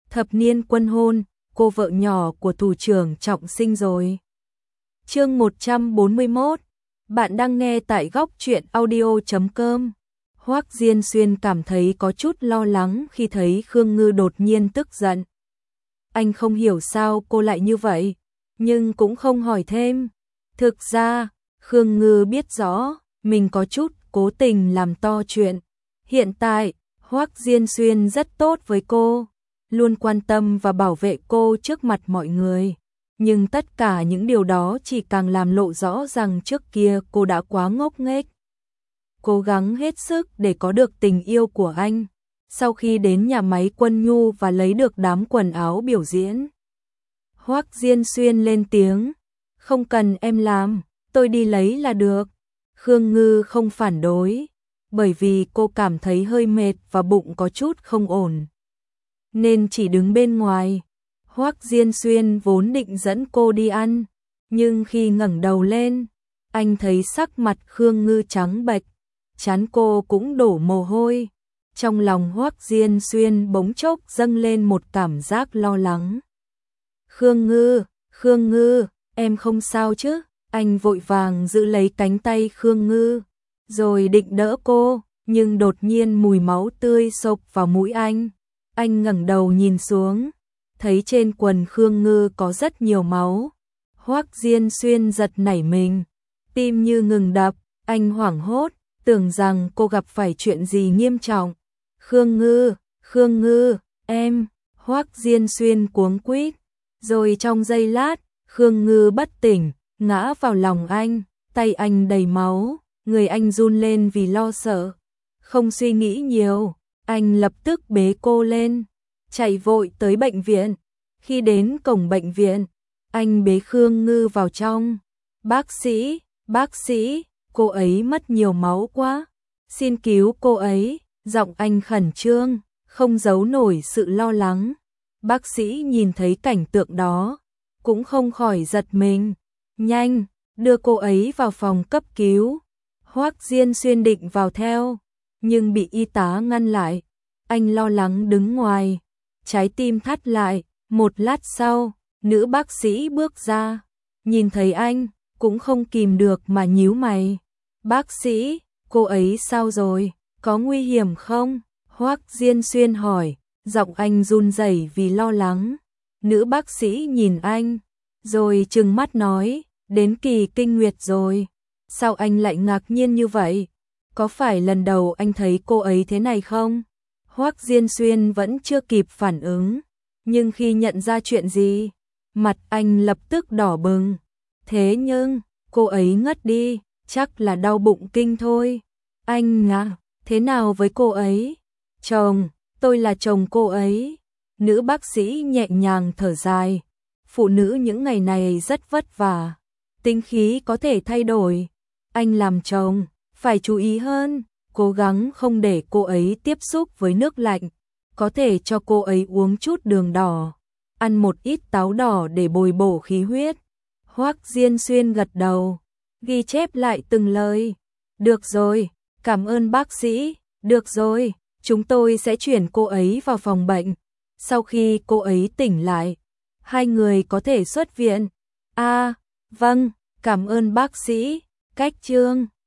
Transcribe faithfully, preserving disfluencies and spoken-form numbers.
thập niên quân hôn, cô vợ nhỏ của thủ trưởng Trọng sinh rồi. Chương một trăm bốn mươi mốt, bạn đang nghe tại góc truyện audio chấm com. Hoắc Diên Xuyên cảm thấy có chút lo lắng khi thấy Khương Ngư đột nhiên tức giận. Anh không hiểu sao cô lại như vậy, nhưng cũng không hỏi thêm. Thực ra, Khương Ngư biết rõ, mình có chút cố tình làm to chuyện. Hiện tại, Hoắc Diên Xuyên rất tốt với cô, luôn quan tâm và bảo vệ cô trước mặt mọi người. Nhưng tất cả những điều đó chỉ càng làm lộ rõ rằng trước kia cô đã quá ngốc nghếch. Cố gắng hết sức để có được tình yêu của anh. Sau khi đến nhà máy Quân Nhu và lấy được đám quần áo biểu diễn, Hoắc Diên Xuyên lên tiếng, không cần em làm, tôi đi lấy là được. Khương Ngư không phản đối, bởi vì cô cảm thấy hơi mệt và bụng có chút không ổn, nên chỉ đứng bên ngoài. Hoắc Diên Xuyên vốn định dẫn cô đi ăn, nhưng khi ngẩng đầu lên, anh thấy sắc mặt Khương Ngư trắng bệch, trán cô cũng đổ mồ hôi. Trong lòng Hoắc Diên Xuyên bỗng chốc dâng lên một cảm giác lo lắng. Khương Ngư, Khương Ngư, em không sao chứ? Anh vội vàng giữ lấy cánh tay Khương Ngư, rồi định đỡ cô, nhưng đột nhiên mùi máu tươi xộc vào mũi anh. Anh ngẩng đầu nhìn xuống, thấy trên quần Khương Ngư có rất nhiều máu. Hoắc Diên Xuyên giật nảy mình, tim như ngừng đập, anh hoảng hốt, tưởng rằng cô gặp phải chuyện gì nghiêm trọng. Khương Ngư, Khương Ngư, em, Hoắc Diên Xuyên cuống quýt, rồi trong giây lát, Khương Ngư bất tỉnh, ngã vào lòng anh, tay anh đầy máu, người anh run lên vì lo sợ. Không suy nghĩ nhiều, anh lập tức bế cô lên, chạy vội tới bệnh viện. Khi đến cổng bệnh viện, anh bế Khương Ngư vào trong. Bác sĩ, bác sĩ, cô ấy mất nhiều máu quá, xin cứu cô ấy. Giọng anh khẩn trương, không giấu nổi sự lo lắng. Bác sĩ nhìn thấy cảnh tượng đó, cũng không khỏi giật mình. Nhanh, đưa cô ấy vào phòng cấp cứu. Hoắc Diên Xuyên định vào theo, nhưng bị y tá ngăn lại. Anh lo lắng đứng ngoài, trái tim thắt lại. Một lát sau, nữ bác sĩ bước ra, nhìn thấy anh, cũng không kìm được mà nhíu mày. Bác sĩ, cô ấy sao rồi? Có nguy hiểm không? Hoắc Diên Xuyên hỏi, giọng anh run rẩy vì lo lắng. Nữ bác sĩ nhìn anh, rồi trừng mắt nói, đến kỳ kinh nguyệt rồi. Sao anh lại ngạc nhiên như vậy? Có phải lần đầu anh thấy cô ấy thế này không? Hoắc Diên Xuyên vẫn chưa kịp phản ứng, nhưng khi nhận ra chuyện gì, mặt anh lập tức đỏ bừng. Thế nhưng, cô ấy ngất đi, chắc là đau bụng kinh thôi. Anh ngạc, thế nào với cô ấy? Chồng, tôi là chồng cô ấy. Nữ bác sĩ nhẹ nhàng thở dài. Phụ nữ những ngày này rất vất vả, tính khí có thể thay đổi. Anh làm chồng, phải chú ý hơn, cố gắng không để cô ấy tiếp xúc với nước lạnh. Có thể cho cô ấy uống chút đường đỏ, ăn một ít táo đỏ để bồi bổ khí huyết. Hoắc Diên Xuyên gật đầu, ghi chép lại từng lời. Được rồi, cảm ơn bác sĩ. Được rồi, chúng tôi sẽ chuyển cô ấy vào phòng bệnh. Sau khi cô ấy tỉnh lại, hai người có thể xuất viện. À, vâng, cảm ơn bác sĩ. Cách chương